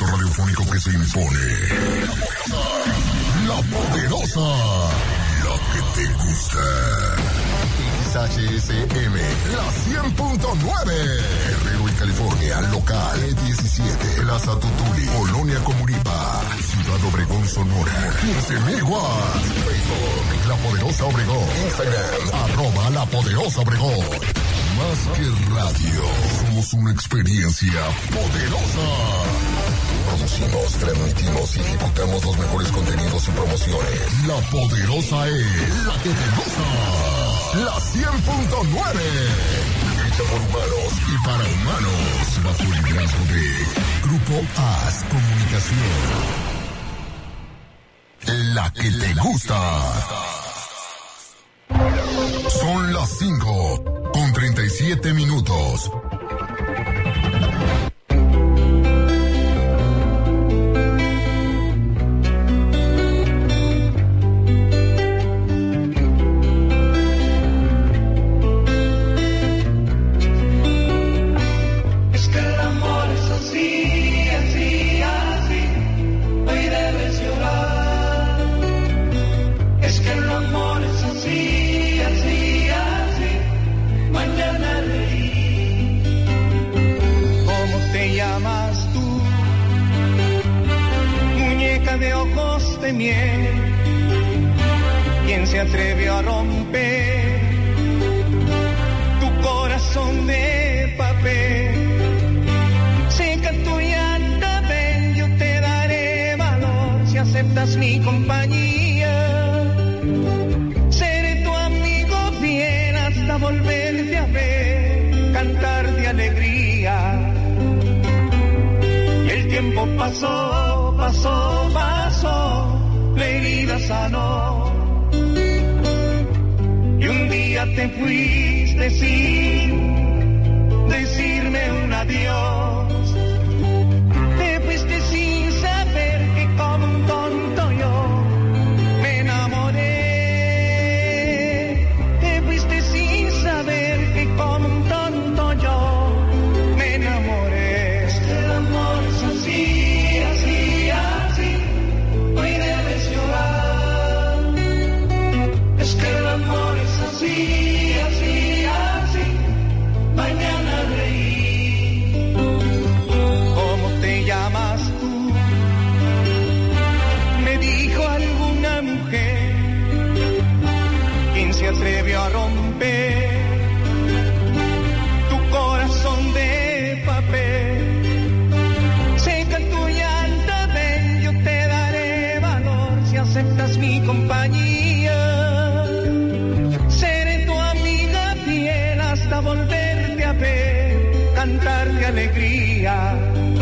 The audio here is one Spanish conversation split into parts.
radiofónico que se impone. La Poderosa. La que te gusta. XHSM, la 100.9. Guerrero y California, local 17. Plaza Tutuli, Colonia Comuripa, Ciudad Obregón, Sonora. 15,000 watts. Facebook, La Poderosa Obregón. Instagram, @La Poderosa Obregón. Más que radio, somos una experiencia poderosa. Producimos, transmitimos y ejecutamos los mejores contenidos y promociones. La Poderosa es la que te gusta. La 100.9. Hecha por humanos y para humanos. Bajo el liderazgo de Grupo AS Comunicación. La que te gusta. Son las 5:37. ¿Quién se atrevió a romper tu corazón de papel? Seca tu llanto, ven, yo te daré valor si aceptas mi compañía. Seré tu amigo fiel hasta volverte a ver, cantar de alegría. Y el tiempo pasó, pasó, pasó. La herida sanó y un día te fuiste sin decirme un adiós. Te fuiste sin saber que como un tonto yo me enamoré. Te fuiste sin saber que como un tonto yo me enamoré. Es que el amor es así, así, así. Hoy debes llorar. Es que el amor es así, así, así. Mañana reír. ¿Cómo te llamas tú? Me dijo alguna mujer. ¿Quién se atrevió a romper tu corazón de papel? Seca tu llanto, ven, yo te daré valor si aceptas mi compañía. Seré tu amiga fiel hasta volverte a ver, cantar de alegría.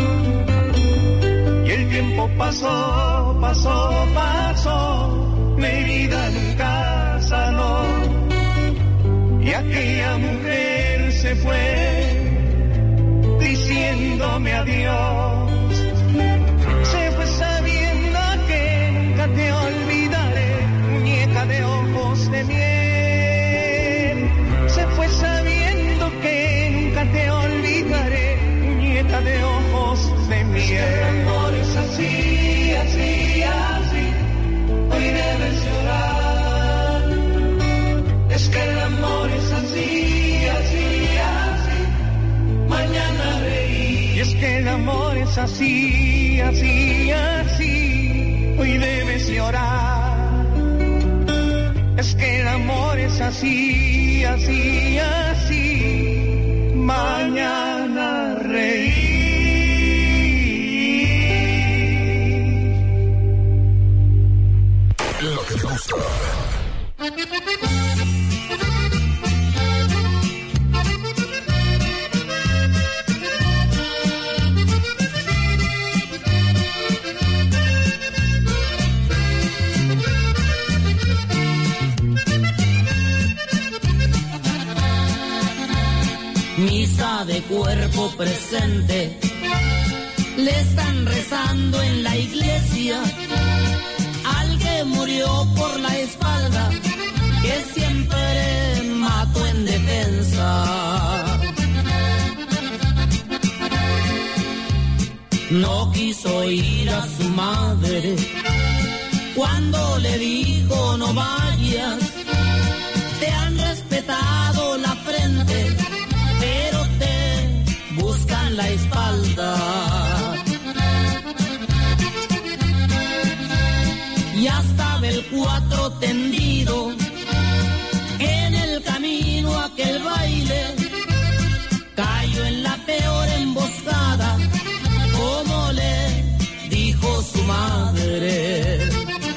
Y el tiempo pasó, pasó, pasó, mi herida nunca sanó. Y aquella mujer se fue diciéndome adiós. Se fue sabiendo que nunca te olvidaré, muñeca de ojos de miel. Se fue sabiendo que nunca te olvidaré, muñeca de ojos de miel. El amor es así, así, así. Hoy debes llorar. Es que el amor es así, así, así. Mañana reír. Y es que el amor es así, así, así. Hoy debes llorar. Es que el amor es así, así, así. Mañana reír. Lo que te gusta. Misa de cuerpo presente, le están rezando en la iglesia al que murió por la espalda, que siempre mató en defensa. no quiso ir a su madre. Cuando le dijo no vayas, te han respetado la frente, pero te buscan la espalda. Ya estaba el 4 tendido en el camino a aquel baile, cayó en la peor emboscada, como le dijo su madre.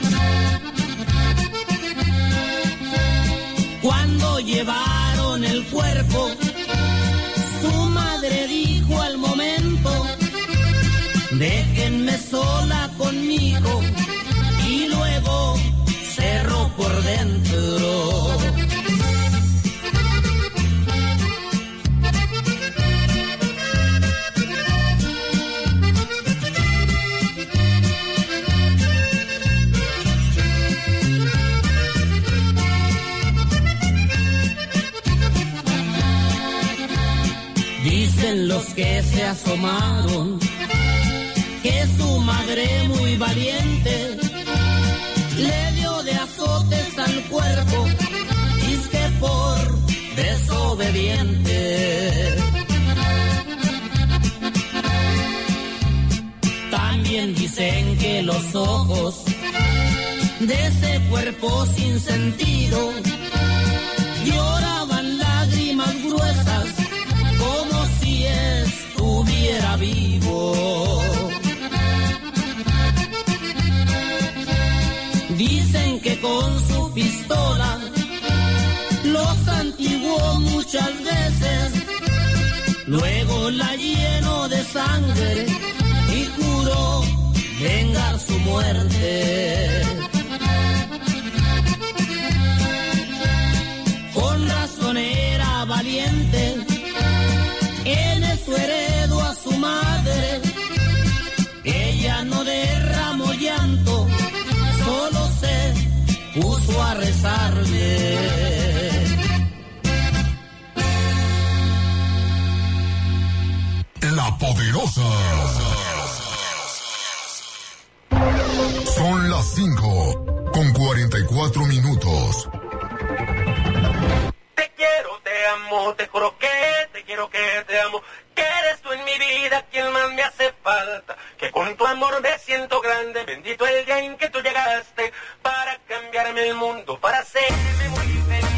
Cuando llevaron el cuerpo, su madre dijo al momento, déjenme sola conmigo, y luego cerró por dentro. Dicen los que se asomaron que su madre muy valiente le dio de azotes al cuerpo, dizque por desobediente. También dicen que los ojos de ese cuerpo sin sentido lloraban lágrimas gruesas, como si estuviera vivo. Dicen que con su pistola los santiguó muchas veces, luego la llenó de sangre y juró vengar su muerte. Con razón era valiente, en eso heredó a su madre. Ella no derramó llanto, solo se puso a rezarle. La Poderosa. Son las 5:44. Te quiero, te amo, te juro que te quiero, que te amo. Que eres tú en mi vida quien más me hace falta. Que con tu amor me siento grande. Bendito el día en que tú llegaste para cambiarme el mundo, para hacerme muy feliz.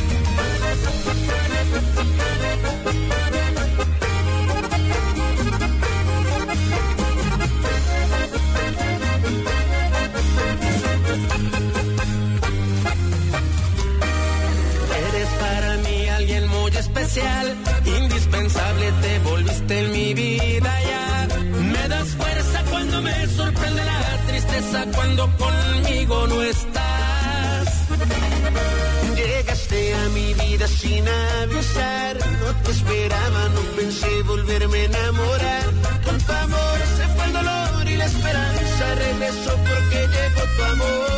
Eres para mí alguien muy especial, indispensable, te volviste en mi vida ya. Me das fuerza cuando me sorprende la tristeza, cuando conmigo no estás. Llegaste a mi vida sin avisar, no te esperaba, no pensé volverme a enamorar. Con tu amor se fue el dolor y la esperanza regresó porque llegó tu amor.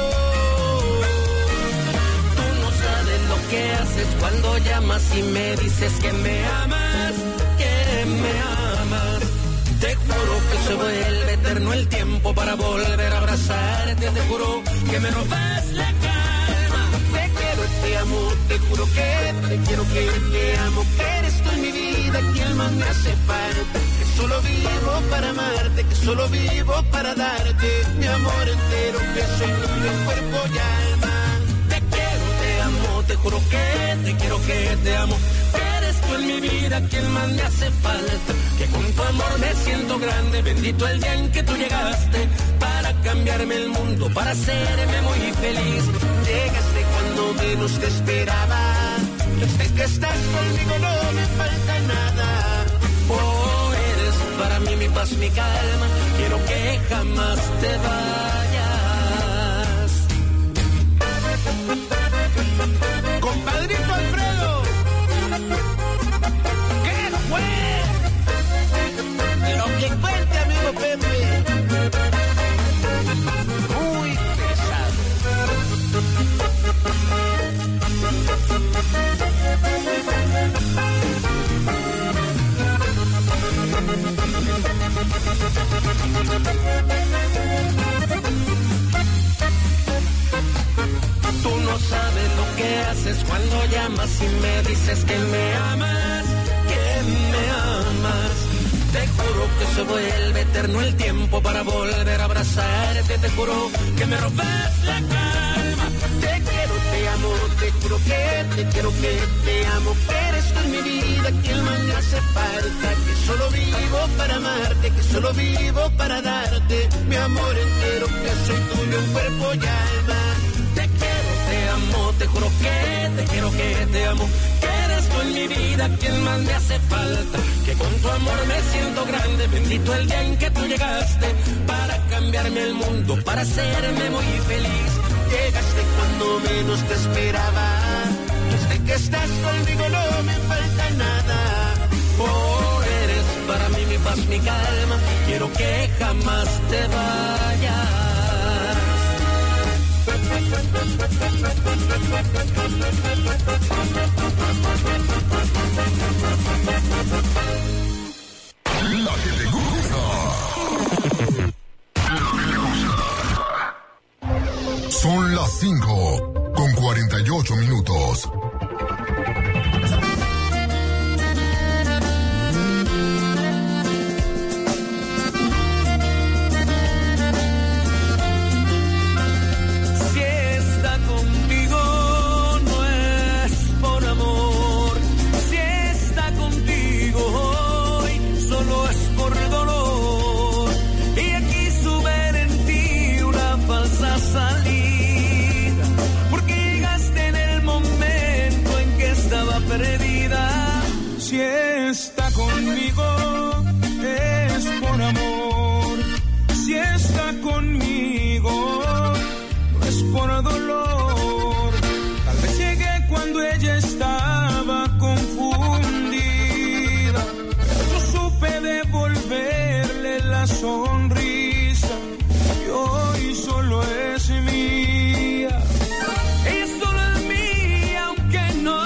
Tú no sabes lo que haces cuando llamas y me dices que me amas, que me amas. Te juro que se vuelve eterno el tiempo para volver a abrazarte. Te juro que me robas la calma. Te quiero, te amo, te juro que te quiero, que te amo. Que eres tú en mi vida quien más me hace falta. Que solo vivo para amarte, que solo vivo para darte mi amor entero, que soy tuyo en cuerpo y alma. Te quiero, te amo, te juro que te quiero, que te amo. Que eres tú en mi vida quien más me hace falta. Que con tu amor me siento grande. Bendito el día en que tú llegaste para cambiarme el mundo, para hacerme muy feliz. Llegaste cuando menos te esperaba. Desde que estás conmigo no me falta nada. Oh, eres para mí mi paz, mi calma. Quiero que jamás te vayas. Compadrito Alfredo, ¿qué fue? Lo que cuente, amigo Pepe. Muy pesado. haces cuando llamas y me dices que me amas, que me amas. Te juro que se vuelve eterno el tiempo para volver a abrazarte. Te juro que me robas la calma. Te quiero, te amo, te juro que te quiero, que te amo. Eres tú en mi vida, quien más me hace falta. Que solo vivo para amarte, que solo vivo para darte mi amor entero, que soy tuyo en cuerpo y alma. Te quiero, te amo, te juro que te quiero, que te amo. Que eres tú en mi vida, quien más me hace falta. Que con tu amor me siento grande. Bendito el día en que tú llegaste para cambiarme el mundo, para hacerme muy feliz. Llegaste cuando menos te esperaba. Desde que estás conmigo no me falta nada. Oh, eres para mí mi paz, mi calma. Quiero que jamás te vayas. La que te gusta. La que te gusta. Son las 5:48. Si está conmigo es por amor, si está conmigo no es por dolor. Tal vez llegué cuando ella estaba confundida, yo supe devolverle la sonrisa y hoy solo es mía. Ella solo es mía aunque no.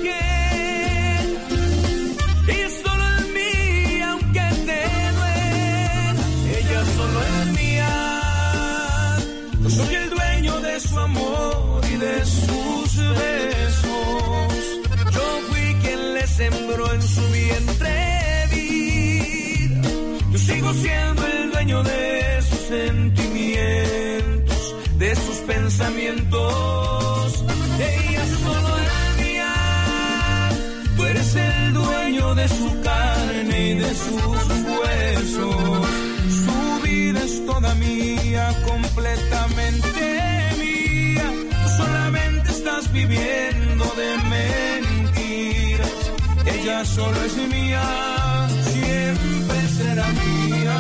Soy el dueño de su amor y de sus besos. Yo fui quien le sembró en su vientre vida. Yo sigo siendo el dueño de sus sentimientos, de sus pensamientos. Ella solo es mía. Tú eres el dueño de su carne y de sus huesos. Su vida es toda mía, completamente mía. Tú solamente estás viviendo de mentiras. Ella solo es mía, siempre será mía.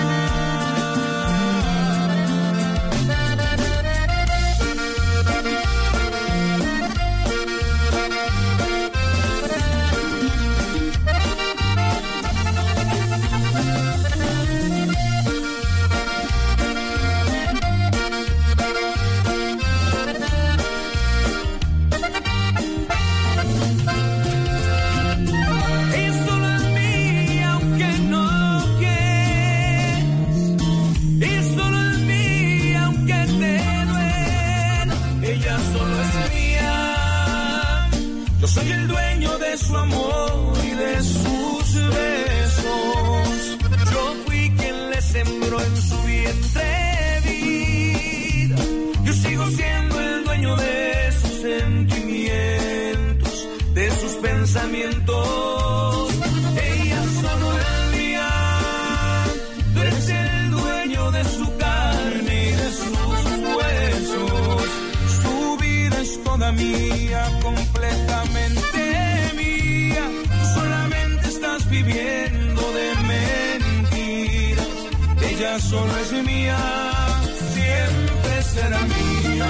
Soy el dueño de su amor y de sus besos. Yo fui quien le sembró en su vientre vida. Yo sigo siendo el dueño de sus sentimientos, de sus pensamientos. Ella solo es mía. Tú eres el dueño de su carne y de sus huesos. Su vida es toda mía, completamente mía. Tú solamente estás viviendo de mentiras. Ella solo es mía, siempre será mía.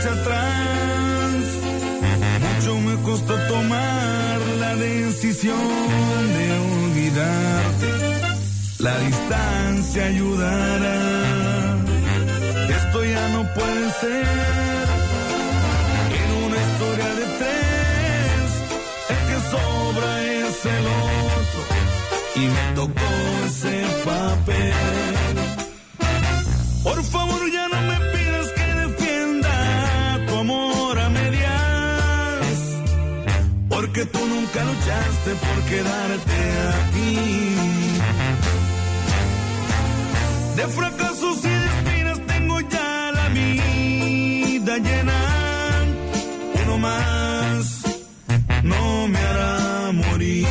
marcha atrás. Mucho me costó tomar la decisión de olvidarte. La distancia ayudará. Esto ya no puede ser. En una historia de tres, el que sobra es el otro. Y me tocó ese papel. Por favor, ya no me pidas que defienda tu amor a medias, porque tú nunca luchaste por quedarte aquí. De fracasos y de espinas tengo ya la vida llena. Uno más no me hará morir.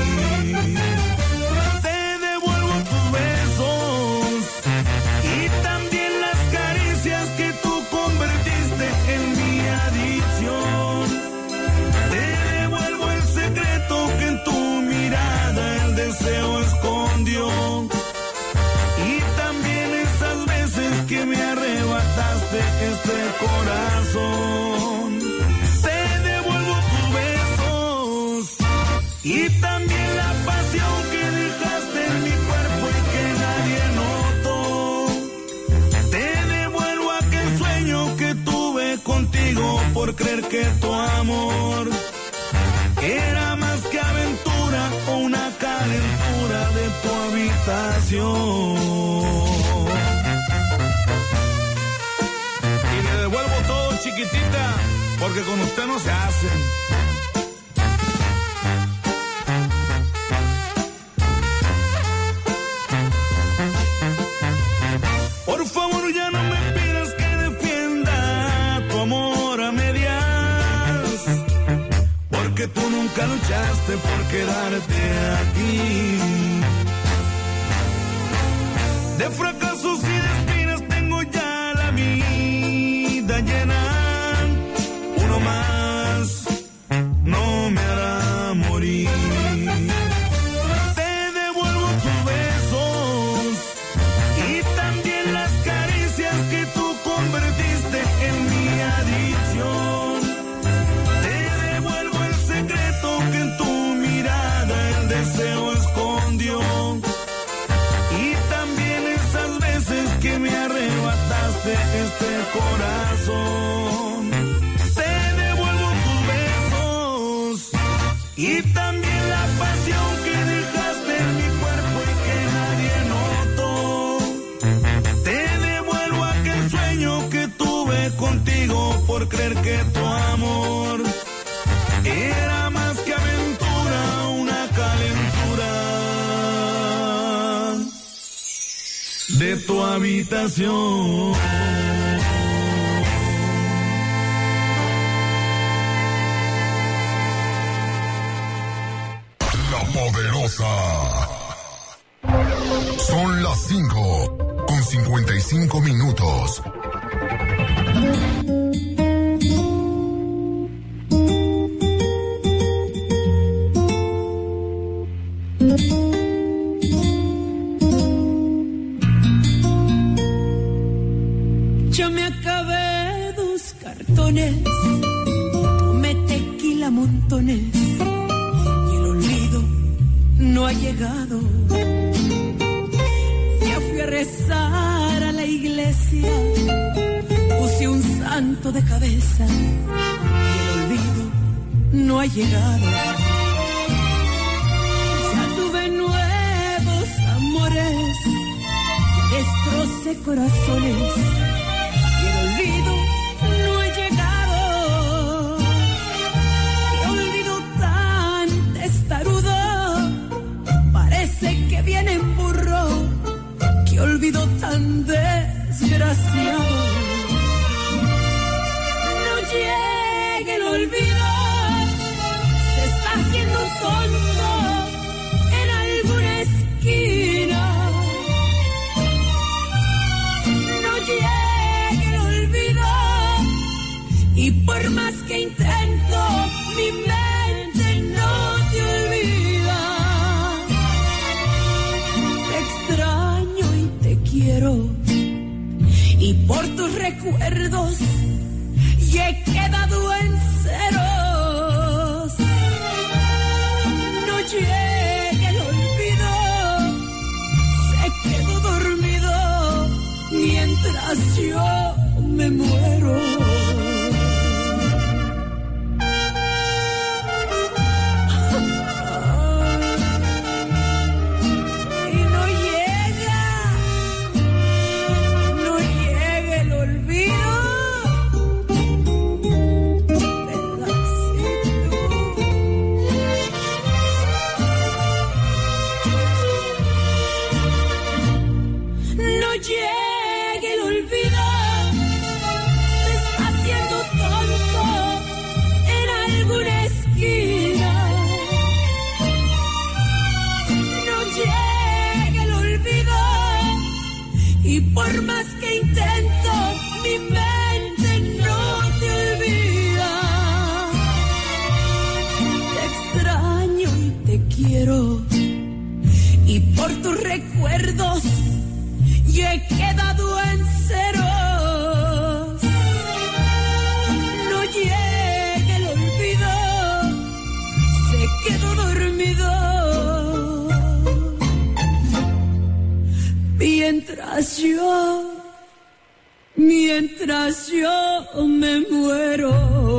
Te devuelvo tus besos y también las caricias que tú convertiste en mi adicción. Te devuelvo el secreto que en tu mirada el deseo escondió. Que me arrebataste este corazón. Te devuelvo tus besos y también la pasión que dejaste en mi cuerpo y que nadie notó. Te devuelvo aquel sueño que tuve contigo por creer que tu amor era más que aventura o una calentura de tu habitación. Chiquitita, porque con usted no se hace. Por favor, ya no me pidas que defienda tu amor a medias, porque tú nunca luchaste por quedarte aquí. De fracasos y de espinas tengo ya la vida llena. Uno más no me hará morir. Te devuelvo tus besos y también las caricias que tú convertiste en mi adicción. Te devuelvo el secreto que en tu mirada el deseo escondió. Y también esas veces que me arrebataste este corazón. Te devuelvo tus besos y también la pasión que dejaste en mi cuerpo y que nadie notó. Te devuelvo aquel sueño que tuve contigo por creer que tu amor era más que aventura, una calentura de tu habitación. La Poderosa. Son las 5:55. Yo me acabé 2 cartones, tomé tequila montones y el olvido no ha llegado. Ya fui a rezar a la iglesia, puse un santo de cabeza y el olvido no ha llegado. Ya tuve nuevos amores, destrocé corazones. El olvido no ha llegado. Qué olvido tan testarudo, parece que viene en burro. Qué olvido tan desgraciado. No llegue el olvido, se está haciendo tonto en alguna esquina. No llegue el olvido, y por más que intento, mi mente no te olvida. Te extraño y te quiero, y por tus recuerdos y he quedado en ceros. No llegue el olvido, se quedó dormido mientras yo me muero. Por más que intento, mi mente no te olvida. Te extraño y te quiero, y por tus recuerdos yo he quedado en ceros. No llegue el olvido, se quedó dormido. Mientras yo me muero.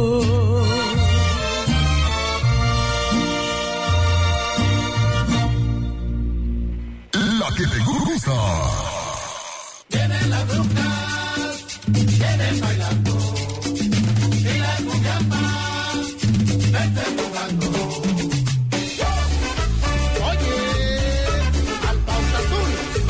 La que te gusta. Vienen las brujas, vienen bailando, y las cumbiambas, vete jugando. Oye, al pausa azul.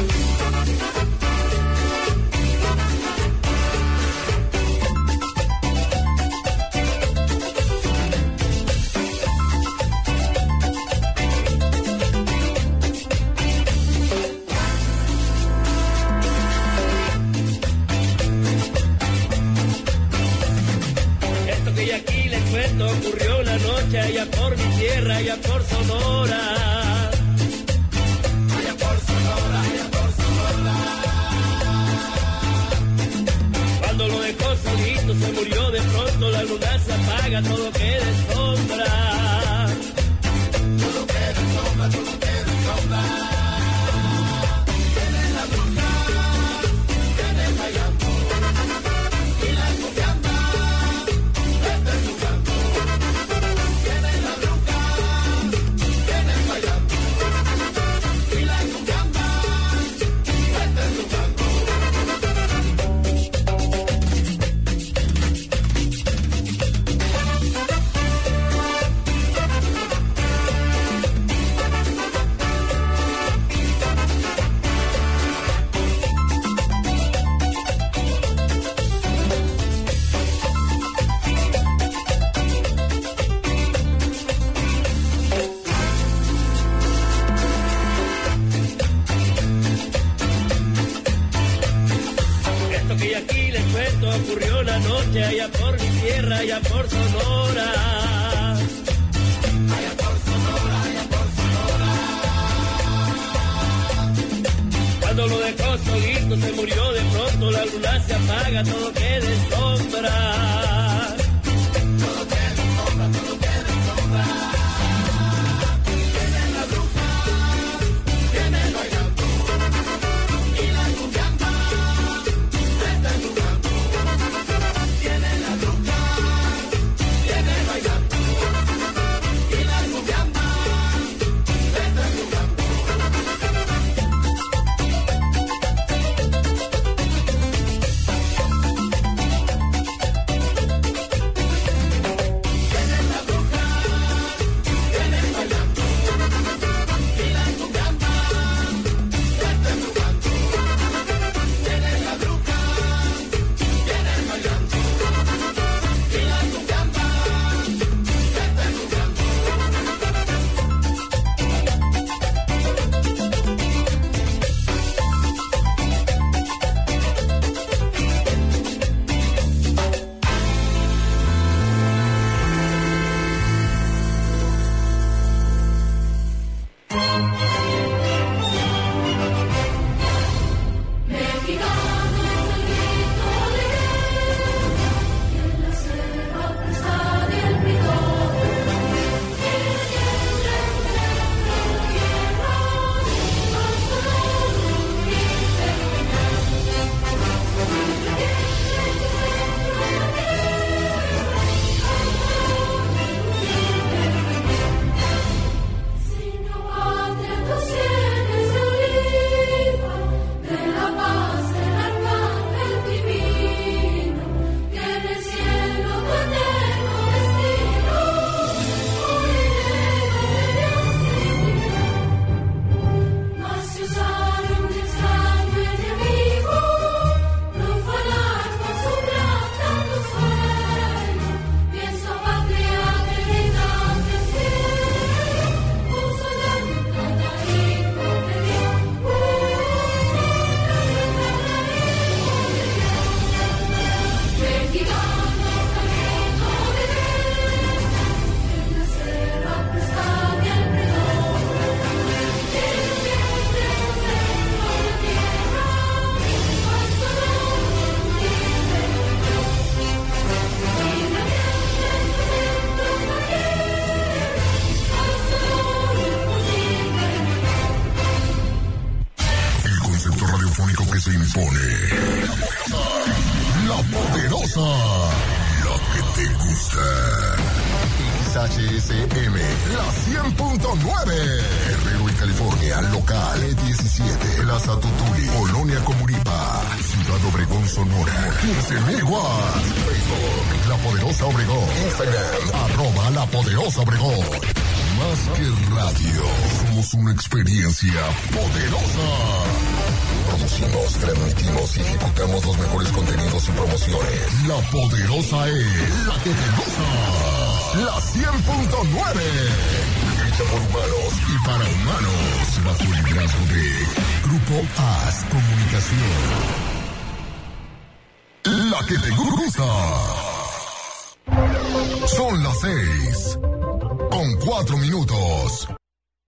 Ocurrió una noche allá por mi tierra, allá por Sonora. Allá por Sonora, allá por Sonora. Cuando lo dejó solito se murió de pronto, la luna se apaga, todo queda en sombra. Todo queda en sombra, todo queda en sombra. Vienen las brujas, vienen bailando, y las cumbiambas, vete jugando. Vienen las brujas, vienen bailando, y las cumbiambas, vete jugando. Esto que aquí les cuento ocurrió una noche allá por mi tierra, allá por Sonora. Allá por Sonora, allá por Sonora. Cuando lo dejó solito se murió de pronto, la luna se apaga, todo queda en sombra. Todo queda en sombra, todo queda en sombra. Vienen las brujas, vienen bailando, y las cumbiambas, vete jugando. Vienen las brujas, vienen bailando, y las cumbiambas, vete jugando. impone. La poderosa. La que te gusta. XHSM, la 100.9. Guerrero y California, local E17, Plaza Tutuli, Colonia Comuripa, Ciudad Obregón, Sonora, 15,000 watts. Facebook, La Poderosa Obregón. Instagram, @La Poderosa Obregón. Más que radio, somos una experiencia poderosa. Producimos, transmitimos y ejecutamos los mejores contenidos y promociones. La Poderosa es la que te gusta. La 100.9. Hecha por humanos y para humanos. Bajo el liderazgo de Grupo AS Comunicación. La que te gusta. Son las 6:04.